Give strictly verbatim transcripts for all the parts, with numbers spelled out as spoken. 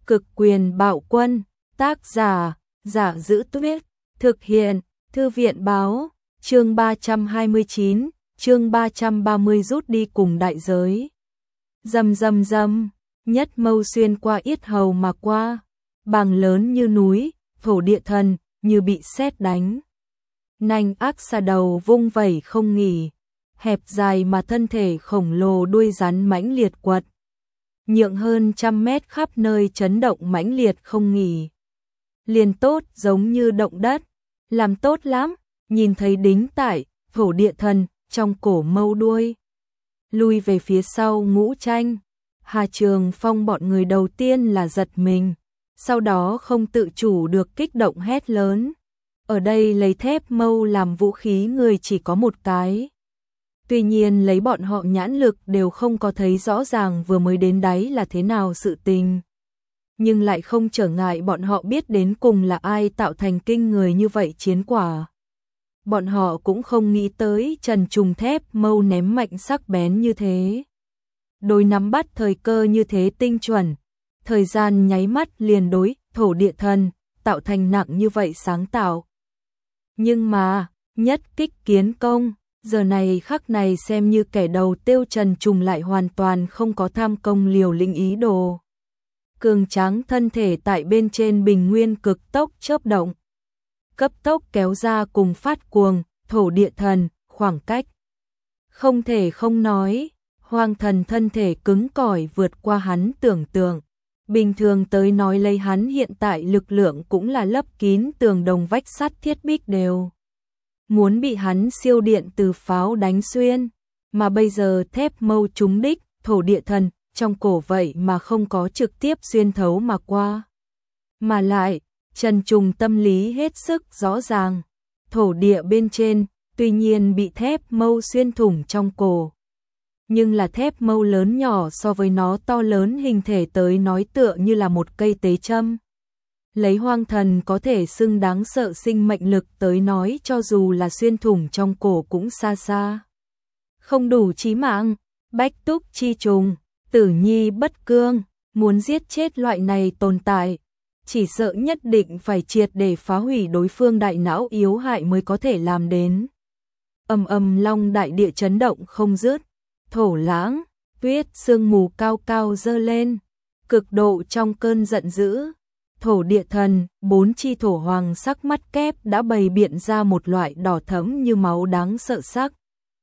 Cực quyền bạo quân, tác giả, Giả Giữ Tuyết, thực hiện, Thư viện báo, chương ba trăm hai mươi chín, chương ba trăm ba mươi rút đi cùng đại giới. Rầm rầm rầm, nhất mâu xuyên qua yết hầu mà qua, bàng lớn như núi, thổ địa thần, như bị sét đánh. Nanh ác xà đầu vung vẩy không nghỉ, hẹp dài mà thân thể khổng lồ đuôi rắn mãnh liệt quật. Nhượng hơn trăm mét khắp nơi chấn động mãnh liệt không nghỉ. Liền tốt giống như động đất, làm tốt lắm, nhìn thấy đính tại, thổ địa thần, trong cổ mâu đuôi. Lui về phía sau Ngũ Tranh, Hà Trường Phong bọn người đầu tiên là giật mình, sau đó không tự chủ được kích động hét lớn. Ở đây lấy thép mâu làm vũ khí người chỉ có một cái. Tuy nhiên lấy bọn họ nhãn lực đều không có thấy rõ ràng vừa mới đến đáy là thế nào sự tình. Nhưng lại không trở ngại bọn họ biết đến cùng là ai tạo thành kinh người như vậy chiến quả. Bọn họ cũng không nghĩ tới Trần Trùng thép mâu ném mạnh sắc bén như thế. Đối nắm bắt thời cơ như thế tinh chuẩn, thời gian nháy mắt liền đối thổ địa thần, tạo thành nặng như vậy sáng tạo. Nhưng mà, nhất kích kiến công, giờ này khắc này xem như kẻ đầu tiêu Trần Trùng lại hoàn toàn không có tham công liều lĩnh ý đồ. Cường tráng thân thể tại bên trên bình nguyên cực tốc chớp động. Cấp tốc kéo ra cùng phát cuồng, thổ địa thần, khoảng cách. Không thể không nói, hoang thần thân thể cứng cỏi vượt qua hắn tưởng tượng. Bình thường tới nói lấy hắn hiện tại lực lượng cũng là lấp kín tường đồng vách sắt thiết bích đều. Muốn bị hắn siêu điện từ pháo đánh xuyên, mà bây giờ thép mâu trúng đích, thổ địa thần, trong cổ vậy mà không có trực tiếp xuyên thấu mà qua. Mà lại, Trần Trùng tâm lý hết sức rõ ràng, thổ địa bên trên, tuy nhiên bị thép mâu xuyên thủng trong cổ. Nhưng là thép mâu lớn nhỏ so với nó to lớn hình thể tới nói tựa như là một cây tế châm. Lấy hoang thần có thể xưng đáng sợ sinh mệnh lực tới nói cho dù là xuyên thủng trong cổ cũng xa xa. Không đủ chí mạng, bách túc chi trùng, tử nhi bất cương, muốn giết chết loại này tồn tại. Chỉ sợ nhất định phải triệt để phá hủy đối phương đại não yếu hại mới có thể làm đến. Ầm ầm long đại địa chấn động không dứt, thổ lãng, tuyết sương mù cao cao dơ lên, cực độ trong cơn giận dữ. Thổ địa thần, bốn chi thổ hoàng sắc mắt kép đã bày biện ra một loại đỏ thẫm như máu đáng sợ sắc.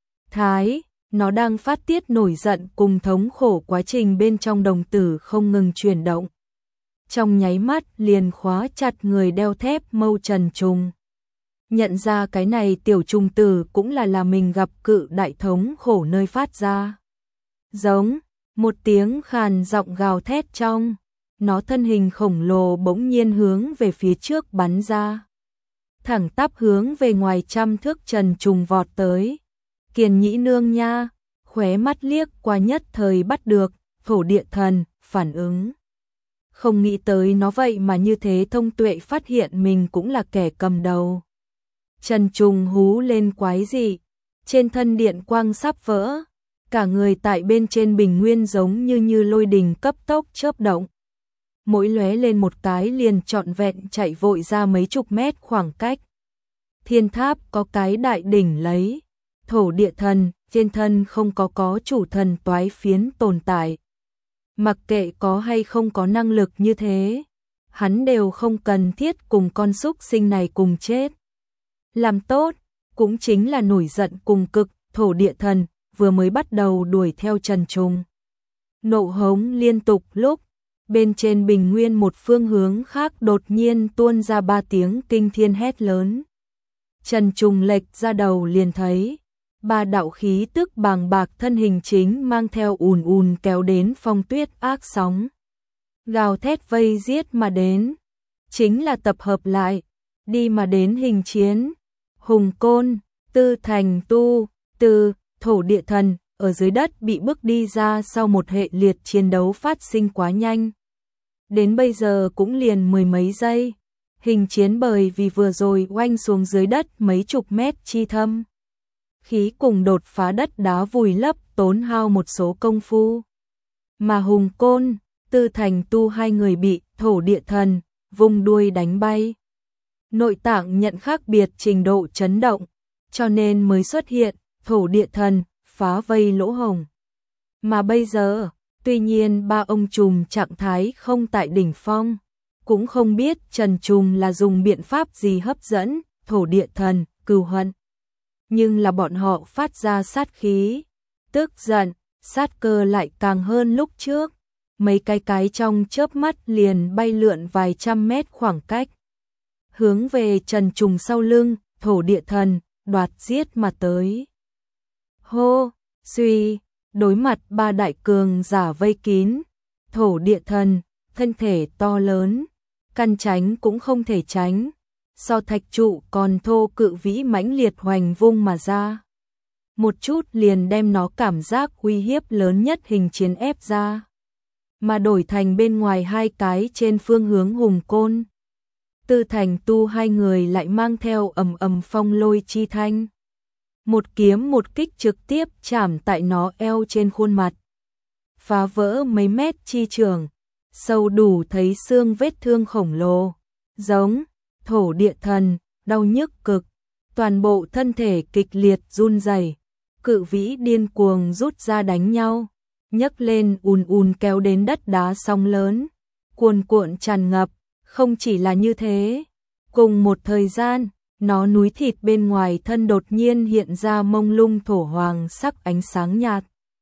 Thái, nó đang phát tiết nổi giận cùng thống khổ quá trình bên trong đồng tử không ngừng chuyển động. Trong nháy mắt liền khóa chặt người đeo thép mâu Trần Trùng. Nhận ra cái này tiểu trùng tử cũng là là mình gặp cự đại thống khổ nơi phát ra. Giống, một tiếng khàn giọng gào thét trong. Nó thân hình khổng lồ bỗng nhiên hướng về phía trước bắn ra. Thẳng tắp hướng về ngoài trăm thước Trần Trùng vọt tới. Kiền nhĩ nương nha, khóe mắt liếc qua nhất thời bắt được, thổ địa thần, phản ứng. Không nghĩ tới nó vậy mà như thế thông tuệ phát hiện mình cũng là kẻ cầm đầu. Trần Trùng hú lên quái dị, trên thân điện quang sắp vỡ. Cả người tại bên trên bình nguyên giống như như lôi đình cấp tốc chớp động. Mỗi lóe lên một cái liền trọn vẹn chạy vội ra mấy chục mét khoảng cách. Thiên tháp có cái đại đỉnh lấy, thổ địa thần, trên thân không có có chủ thần toái phiến tồn tại. Mặc kệ có hay không có năng lực như thế, hắn đều không cần thiết cùng con súc sinh này cùng chết. Làm tốt, cũng chính là nổi giận cùng cực, thổ địa thần, vừa mới bắt đầu đuổi theo Trần Trùng. Nộ hống liên tục lúc, bên trên bình nguyên một phương hướng khác đột nhiên tuôn ra ba tiếng kinh thiên hét lớn. Trần Trùng lệch ra đầu liền thấy, ba đạo khí tức bàng bạc thân hình chính mang theo ùn ùn kéo đến phong tuyết ác sóng. Gào thét vây giết mà đến, chính là tập hợp lại, đi mà đến hình chiến. Hùng Côn, Tư Thành Tu, Từ, thổ địa thần, ở dưới đất bị bước đi ra sau một hệ liệt chiến đấu phát sinh quá nhanh. Đến bây giờ cũng liền mười mấy giây, hình chiến bởi vì vừa rồi oanh xuống dưới đất mấy chục mét chi thâm. Khí cùng đột phá đất đá vùi lấp tốn hao một số công phu. Mà Hùng Côn, Tư Thành Tu hai người bị thổ địa thần vung đuôi đánh bay. Nội tạng nhận khác biệt trình độ chấn động, cho nên mới xuất hiện thổ địa thần phá vây lỗ hổng. Mà bây giờ, tuy nhiên ba ông trùm trạng thái không tại đỉnh phong, cũng không biết Trần Trùng là dùng biện pháp gì hấp dẫn thổ địa thần cừu hận. Nhưng là bọn họ phát ra sát khí, tức giận, sát cơ lại càng hơn lúc trước. Mấy cái cái trong chớp mắt liền bay lượn vài trăm mét khoảng cách, hướng về Trần Trùng sau lưng, thổ địa thần, đoạt giết mà tới. Hô, suy, đối mặt ba đại cường giả vây kín, thổ địa thần, thân thể to lớn, căn tránh cũng không thể tránh, so thạch trụ còn thô cự vĩ mãnh liệt hoành vung mà ra. Một chút liền đem nó cảm giác uy hiếp lớn nhất hình chiến ép ra, mà đổi thành bên ngoài hai cái trên phương hướng hùng côn. Tư Thành Tu hai người lại mang theo ầm ầm phong lôi chi thanh. Một kiếm một kích trực tiếp chạm tại nó eo trên khuôn mặt, phá vỡ mấy mét chi trường, sâu đủ thấy xương vết thương khổng lồ, giống thổ địa thần, đau nhức cực, toàn bộ thân thể kịch liệt run rẩy, cự vĩ điên cuồng rút ra đánh nhau, nhấc lên ùn ùn kéo đến đất đá sóng lớn, cuồn cuộn tràn ngập. Không chỉ là như thế, cùng một thời gian, nó núi thịt bên ngoài thân đột nhiên hiện ra mông lung thổ hoàng sắc ánh sáng nhạt.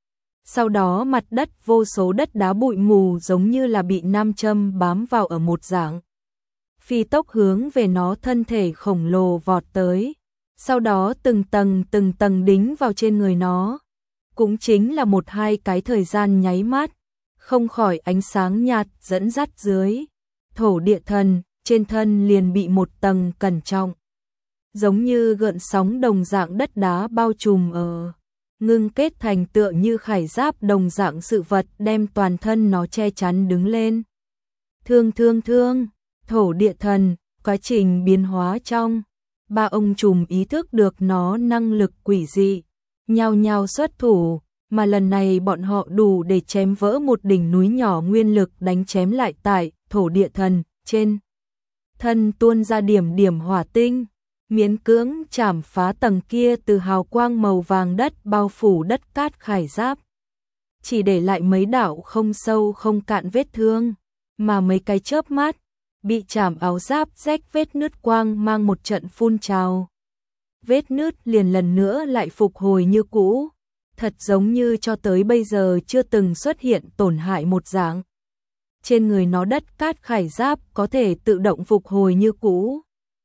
Sau đó mặt đất vô số đất đá bụi mù giống như là bị nam châm bám vào ở một dạng. Phi tốc hướng về nó thân thể khổng lồ vọt tới, sau đó từng tầng từng tầng đính vào trên người nó. Cũng chính là một hai cái thời gian nháy mắt, không khỏi ánh sáng nhạt dẫn dắt dưới. Thổ địa thần, trên thân liền bị một tầng cẩn trọng, giống như gợn sóng đồng dạng đất đá bao trùm ở, ngưng kết thành tựa như khải giáp đồng dạng sự vật đem toàn thân nó che chắn đứng lên. Thương thương thương, thổ địa thần, quá trình biến hóa trong, ba ông trùm ý thức được nó năng lực quỷ dị, nhao nhao xuất thủ, mà lần này bọn họ đủ để chém vỡ một đỉnh núi nhỏ nguyên lực đánh chém lại tại thổ địa thần, trên thân tuôn ra điểm điểm hỏa tinh, miễn cưỡng chảm phá tầng kia từ hào quang màu vàng đất bao phủ đất cát khải giáp. Chỉ để lại mấy đạo không sâu không cạn vết thương, mà mấy cái chớp mắt, bị chảm áo giáp rách vết nứt quang mang một trận phun trào. Vết nứt liền lần nữa lại phục hồi như cũ, thật giống như cho tới bây giờ chưa từng xuất hiện tổn hại một dạng. Trên người nó đất cát khải giáp có thể tự động phục hồi như cũ.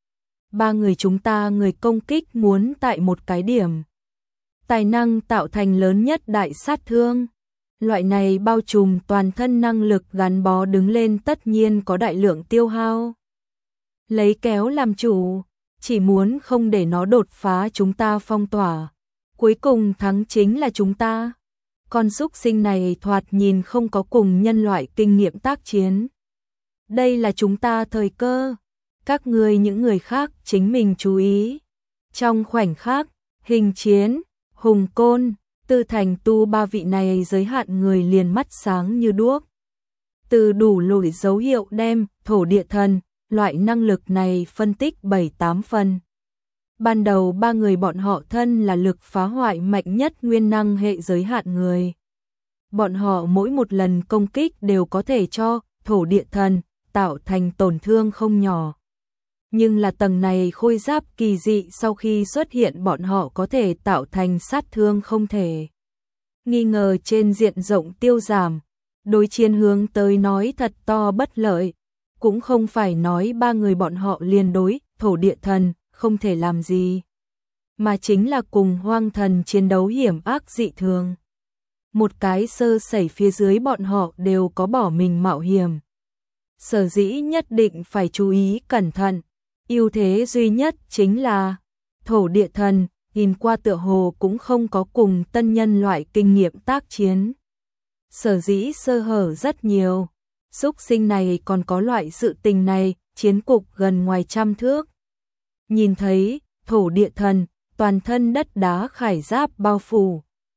Ba người chúng ta người công kích muốn tại một cái điểm. Tài năng tạo thành lớn nhất đại sát thương. Loại này bao trùm toàn thân năng lực gắn bó đứng lên tất nhiên có đại lượng tiêu hao. Lấy kéo làm chủ, chỉ muốn không để nó đột phá chúng ta phong tỏa. Cuối cùng thắng chính là chúng ta. Con súc sinh này thoạt nhìn không có cùng nhân loại kinh nghiệm tác chiến. Đây là chúng ta thời cơ. Các ngươi những người khác chính mình chú ý. Trong khoảnh khắc, hình chiến, hùng côn, Tư Thành Tu ba vị này giới hạn người liền mắt sáng như đuốc. Từ đủ lùi dấu hiệu đem, thổ địa thần, loại năng lực này phân tích bảy tám phần. Ban đầu ba người bọn họ thân là lực phá hoại mạnh nhất nguyên năng hệ giới hạn người. Bọn họ mỗi một lần công kích đều có thể cho thổ địa thần tạo thành tổn thương không nhỏ. Nhưng là tầng này khôi giáp kỳ dị sau khi xuất hiện bọn họ có thể tạo thành sát thương không thể nghi ngờ trên diện rộng tiêu giảm. Đối chiến hướng tới nói thật to bất lợi, cũng không phải nói ba người bọn họ liền đối thổ địa thần không thể làm gì, mà chính là cùng hoang thần chiến đấu hiểm ác dị thường. Một cái sơ sẩy phía dưới bọn họ đều có bỏ mình mạo hiểm. Sở dĩ nhất định phải chú ý cẩn thận, ưu thế duy nhất chính là thổ địa thần, nhìn qua tựa hồ cũng không có cùng tân nhân loại kinh nghiệm tác chiến. Sở dĩ sơ hở rất nhiều, xúc sinh này còn có loại sự tình này, chiến cục gần ngoài trăm thước. Nhìn thấy, thổ địa thần, toàn thân đất đá khải giáp bao phủ.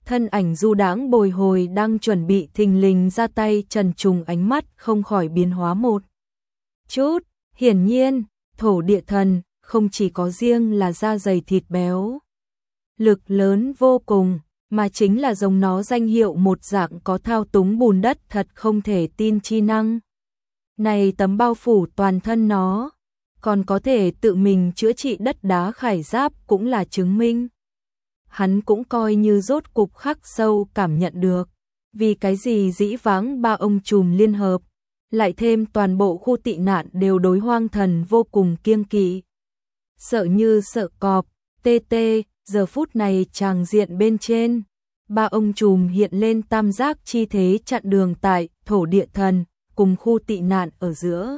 thân ảnh du đãng bồi hồi đang chuẩn bị thình lình ra tay trần trùng ánh mắt không khỏi biến hóa một chút, hiển nhiên, thổ địa thần không chỉ có riêng là da dày thịt béo, lực lớn vô cùng, mà chính là giống nó danh hiệu một dạng có thao túng bùn đất thật không thể tin chi năng. Này tấm bao phủ toàn thân nó, còn có thể tự mình chữa trị đất đá khải giáp cũng là chứng minh. Hắn cũng coi như rốt cục khắc sâu cảm nhận được, vì cái gì dĩ vãng ba ông trùm liên hợp, lại thêm toàn bộ khu tị nạn đều đối hoang thần vô cùng kiêng kỵ. Sợ như sợ cọp, tê tê, giờ phút này tràng diện bên trên, ba ông trùm hiện lên tam giác chi thế chặn đường tại thổ địa thần cùng khu tị nạn ở giữa.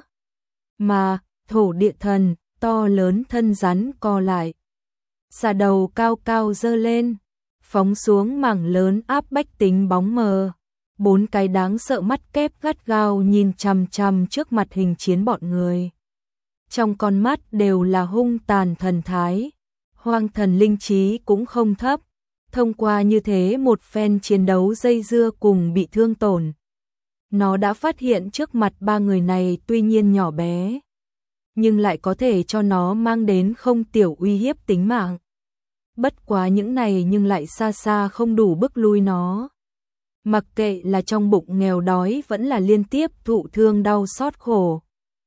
Mà, thổ địa thần, to lớn thân rắn co lại. Xà đầu cao cao dơ lên, phóng xuống mảng lớn áp bách tính bóng mờ. Bốn cái đáng sợ mắt kép gắt gao nhìn chằm chằm trước mặt hình chiến bọn người. Trong con mắt đều là hung tàn thần thái. Hoang thần linh trí cũng không thấp. Thông qua như thế một phen chiến đấu dây dưa cùng bị thương tổn. Nó đã phát hiện trước mặt ba người này tuy nhiên nhỏ bé, nhưng lại có thể cho nó mang đến không tiểu uy hiếp tính mạng. Bất quá những này nhưng lại xa xa không đủ bức lui nó. Mặc kệ là trong bụng nghèo đói vẫn là liên tiếp thụ thương đau xót khổ,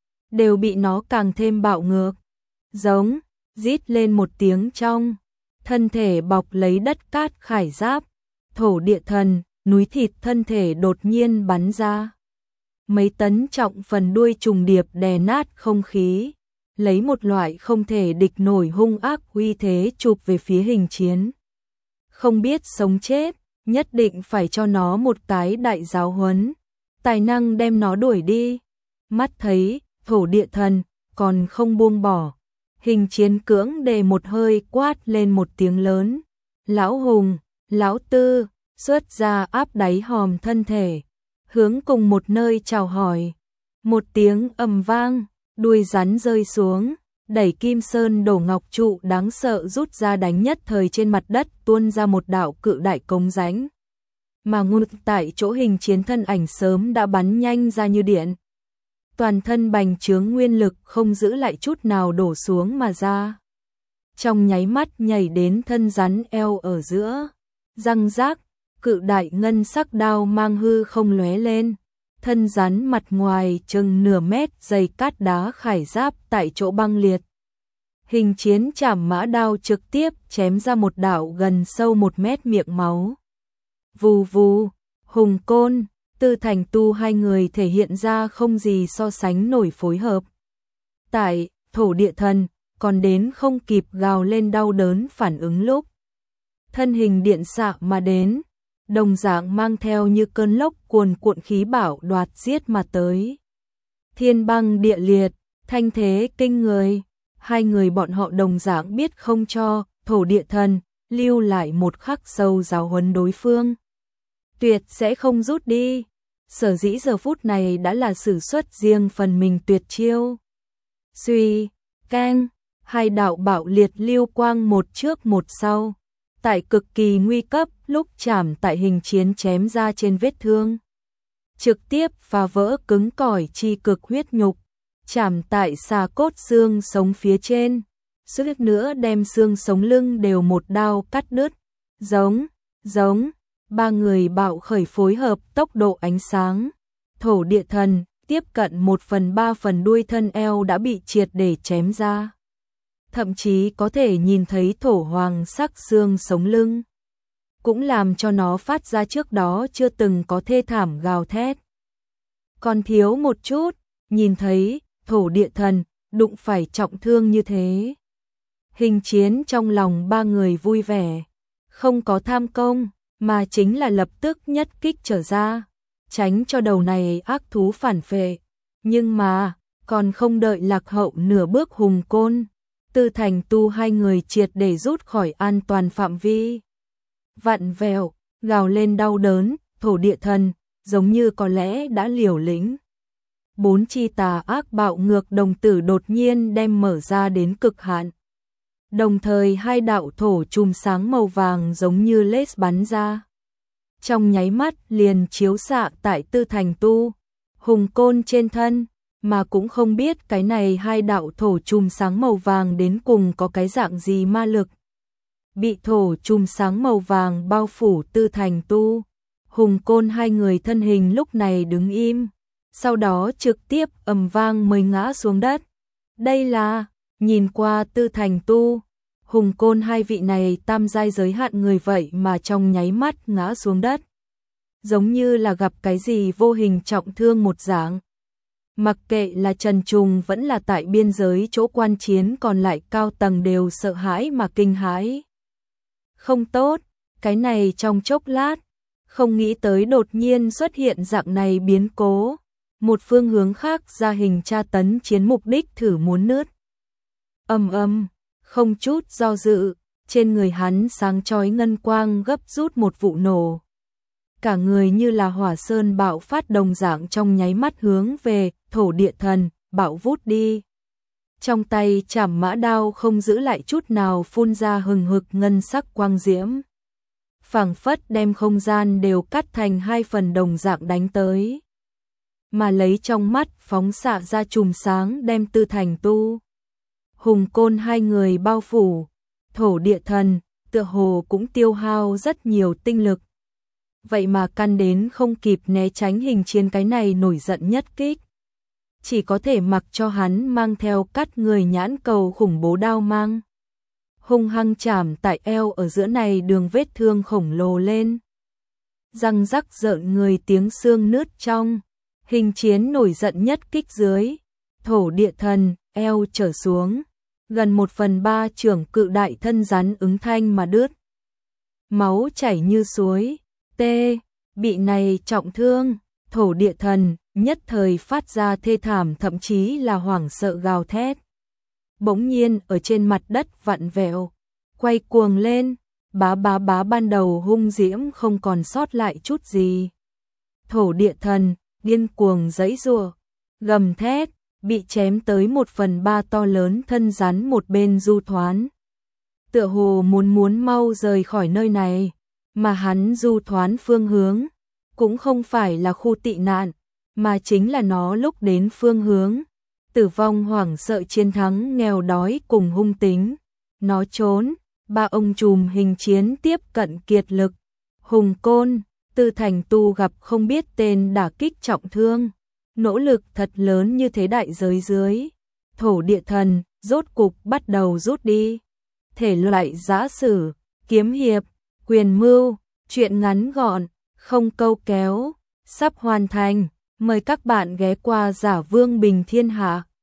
đều bị nó càng thêm bạo ngược. Giống, rít lên một tiếng trong, thân thể bọc lấy đất cát khải giáp, thổ địa thần, núi thịt thân thể đột nhiên bắn ra. Mấy tấn trọng phần đuôi trùng điệp đè nát không khí, lấy một loại không thể địch nổi hung ác uy thế chụp về phía hình chiến. Không biết sống chết, nhất định phải cho nó một cái đại giáo huấn, tài năng đem nó đuổi đi. Mắt thấy, thổ địa thần, còn không buông bỏ. Hình chiến cưỡng đề một hơi quát lên một tiếng lớn. Lão Hùng, Lão Tư, xuất ra áp đáy hòm thân thể, hướng cùng một nơi chào hỏi. Một tiếng ầm vang, đuôi rắn rơi xuống, đẩy kim sơn đổ ngọc trụ đáng sợ rút ra đánh nhất thời trên mặt đất tuôn ra một đạo cự đại cống rãnh. Mà ngôn tại chỗ hình chiến thân ảnh sớm đã bắn nhanh ra như điện. Toàn thân bành trướng nguyên lực không giữ lại chút nào đổ xuống mà ra. Trong nháy mắt nhảy đến thân rắn eo ở giữa, răng rác, cự đại ngân sắc đao mang hư không lóe lên. Thân rắn mặt ngoài chừng nửa mét dày cát đá khải giáp tại chỗ băng liệt. Hình chiến chảm mã đao trực tiếp chém ra một đạo gần sâu một mét miệng máu. Vù vù, Hùng Côn, Tư Thành Tu hai người thể hiện ra không gì so sánh nổi phối hợp. Tại thổ địa thần còn đến không kịp gào lên đau đớn phản ứng lúc. Thân hình điện xạ mà đến, đồng dạng mang theo như cơn lốc cuồn cuộn khí bạo đoạt giết mà tới. Thiên băng địa liệt, thanh thế kinh người, hai người bọn họ đồng dạng biết không cho thổ địa thần lưu lại một khắc sâu giáo huấn đối phương. Tuyệt sẽ không rút đi, sở dĩ giờ phút này đã là sử xuất riêng phần mình tuyệt chiêu. Suy, keng, hai đạo bạo liệt lưu quang một trước một sau. Tại cực kỳ nguy cấp lúc chạm tại hình chiến chém ra trên vết thương. Trực tiếp phá vỡ cứng cỏi chi cực huyết nhục, chạm tại xà cốt xương sống phía trên. Suýt nữa đem xương sống lưng đều một đao cắt đứt. Giống, giống, ba người bạo khởi phối hợp tốc độ ánh sáng. Thổ địa thần tiếp cận một phần ba phần đuôi thân eo đã bị triệt để chém ra. Thậm chí có thể nhìn thấy thổ hoàng sắc xương sống lưng, cũng làm cho nó phát ra trước đó chưa từng có thê thảm gào thét. Còn thiếu một chút, nhìn thấy thổ địa thần đụng phải trọng thương như thế. Hình chiến trong lòng ba người vui vẻ, không có tham công, mà chính là lập tức nhất kích trở ra, tránh cho đầu này ác thú phản phệ. Nhưng mà, còn không đợi lạc hậu nửa bước Hùng Côn, Tư Thành Tu hai người triệt để rút khỏi an toàn phạm vi. Vặn vẹo, gào lên đau đớn, thổ địa thần, giống như có lẽ đã liều lĩnh. Bốn chi tà ác bạo ngược đồng tử đột nhiên đem mở ra đến cực hạn. Đồng thời hai đạo thổ chùm sáng màu vàng giống như laser bắn ra. trong nháy mắt liền chiếu xạ tại Tư Thành Tu, Hùng Côn trên thân, mà cũng không biết cái này hai đạo thổ chùm sáng màu vàng đến cùng có cái dạng gì ma lực. Bị thổ chùm sáng màu vàng bao phủ Tư Thành Tu, Hùng Côn hai người thân hình lúc này đứng im, sau đó trực tiếp ầm vang mới ngã xuống đất. Đây là, nhìn qua Tư Thành Tu, Hùng Côn hai vị này tam giai giới hạn người vậy mà trong nháy mắt ngã xuống đất. Giống như là gặp cái gì vô hình trọng thương một dạng. Mặc kệ là Trần Trùng vẫn là tại biên giới chỗ quan chiến còn lại cao tầng đều sợ hãi mà kinh hãi. Không tốt, cái này trong chốc lát, không nghĩ tới đột nhiên xuất hiện dạng này biến cố. Một phương hướng khác ra hình tra tấn chiến mục đích thử muốn nứt. Ầm ầm, không chút do dự, trên người hắn sáng chói ngân quang gấp rút một vụ nổ. Cả người như là hỏa sơn bạo phát đồng dạng trong nháy mắt hướng về thổ địa thần, bạo vút đi. Trong tay chảm mã đao không giữ lại chút nào phun ra hừng hực ngân sắc quang diễm. Phảng phất đem không gian đều cắt thành hai phần đồng dạng đánh tới. Mà lấy trong mắt phóng xạ ra chùm sáng đem Tư Thành Tu, Hùng Côn hai người bao phủ, thổ địa thần, tựa hồ cũng tiêu hao rất nhiều tinh lực. Vậy mà căn đến không kịp né tránh hình chiến cái này nổi giận nhất kích. Chỉ có thể mặc cho hắn mang theo cắt người nhãn cầu khủng bố đao mang. Hung hăng chạm tại eo ở giữa này đường vết thương khổng lồ lên. Răng rắc rợn người tiếng xương nứt trong. Hình chiến nổi giận nhất kích dưới. Thổ địa thần, eo trở xuống. Gần một phần ba trưởng cự đại thân rắn ứng thanh mà đứt. Máu chảy như suối. Tê, bị này trọng thương. Thổ địa thần, nhất thời phát ra thê thảm thậm chí là hoảng sợ gào thét. Bỗng nhiên ở trên mặt đất vặn vẹo, quay cuồng lên, bá bá bá ban đầu hung diễm không còn sót lại chút gì. Thổ địa thần, điên cuồng giãy giụa, gầm thét, bị chém tới một phần ba to lớn thân rắn một bên du thoán. Tựa hồ muốn muốn mau rời khỏi nơi này, mà hắn du thoán phương hướng, cũng không phải là khu tị nạn, mà chính là nó lúc đến phương hướng. Tử vong hoảng sợ chiến thắng nghèo đói cùng hung tính. Nó trốn, ba ông trùm hình chiến tiếp cận kiệt lực. Hùng Côn, Tư Thành Tu gặp không biết tên đả kích trọng thương. Nỗ lực thật lớn như thế đại giới dưới. Thổ địa thần, rốt cục bắt đầu rút đi. Thể loại giã sử, kiếm hiệp, quyền mưu, truyện ngắn gọn, không câu kéo, sắp hoàn thành. Mời các bạn ghé qua Giả Vương Bình Thiên Hạ.